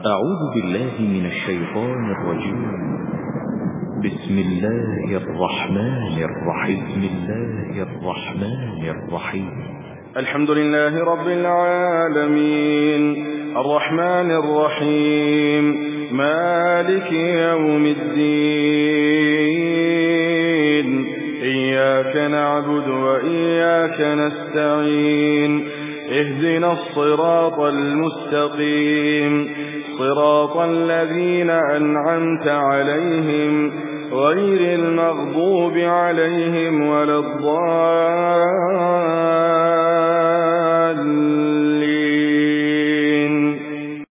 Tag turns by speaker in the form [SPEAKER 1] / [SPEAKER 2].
[SPEAKER 1] أعوذ بالله من الشيطان الرجيم. بسم الله الرحمن الرحيم.
[SPEAKER 2] الحمد لله رب العالمين الرحمن الرحيم مالك يوم الدين. إياك نعبد وإياك نستعين. اهدنا الصراط المستقيم صراط الذين أنعمت عليهم غير المغضوب عليهم ولا الضالين.